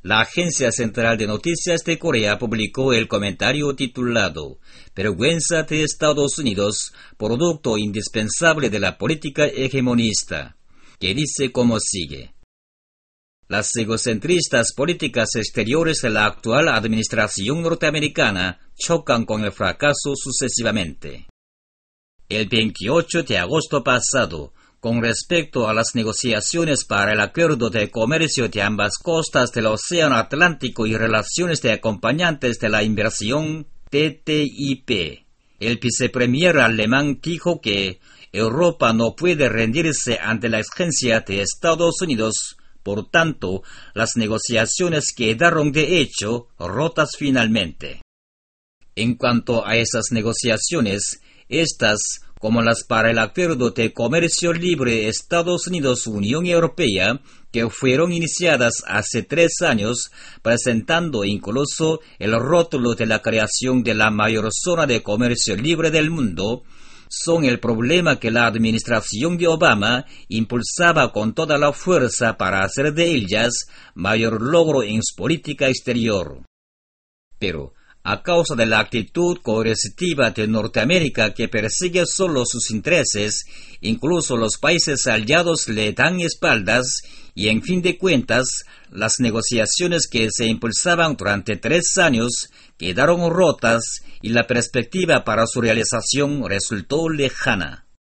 La Agencia Central de Noticias de Corea publicó el comentario titulado "Vergüenza de Estados Unidos, producto indispensable de la política hegemonista", que dice como sigue. Las egocentristas políticas exteriores de la actual administración norteamericana chocan con el fracaso sucesivamente. El 28 de agosto pasado, con respecto a las negociaciones para el acuerdo de comercio de ambas costas del Océano Atlántico y relaciones de acompañantes de la inversión TTIP, el vicepremier alemán dijo que Europa no puede rendirse ante la exigencia de Estados Unidos, por tanto, las negociaciones quedaron de hecho rotas finalmente. En cuanto a esas negociaciones, estas, como las para el Acuerdo de Comercio Libre Estados Unidos-Unión Europea, que fueron iniciadas hace 3 años, presentando incluso el rótulo de la creación de la mayor zona de comercio libre del mundo, son el problema que la administración de Obama impulsaba con toda la fuerza para hacer de ellas mayor logro en su política exterior. Pero, a causa de la actitud coercitiva de Norteamérica que persigue solo sus intereses, incluso los países aliados le dan espaldas y, en fin de cuentas, las negociaciones que se impulsaban durante 3 años quedaron rotas y la perspectiva para su realización resultó lejana.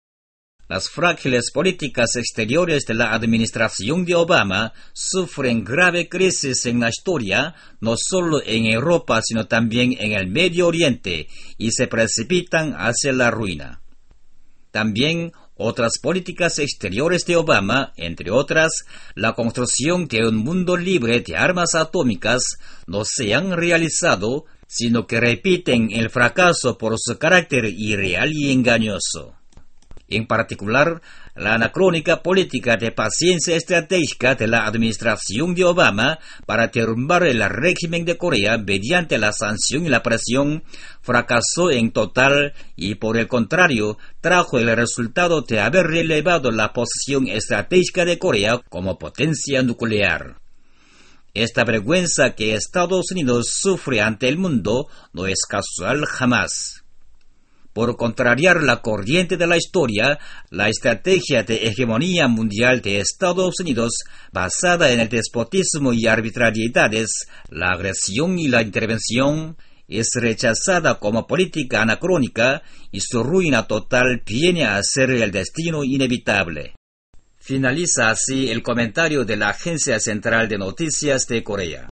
Las frágiles políticas exteriores de la administración de Obama sufren grave crisis en la historia, no solo en Europa sino también en el Medio Oriente, y se precipitan hacia la ruina. También otras políticas exteriores de Obama, entre otras, la construcción de un mundo libre de armas atómicas, no se han realizado, sino que repiten el fracaso por su carácter irreal y engañoso. En particular, la anacrónica política de paciencia estratégica de la administración de Obama para derrumbar el régimen de Corea mediante la sanción y la presión fracasó en total y, por el contrario, trajo el resultado de haber elevado la posición estratégica de Corea como potencia nuclear. Esta vergüenza que Estados Unidos sufre ante el mundo no es casual jamás. Por contrariar la corriente de la historia, la estrategia de hegemonía mundial de Estados Unidos, basada en el despotismo y arbitrariedades, la agresión y la intervención, es rechazada como política anacrónica y su ruina total viene a ser el destino inevitable. Finaliza así el comentario de la Agencia Central de Noticias de Corea.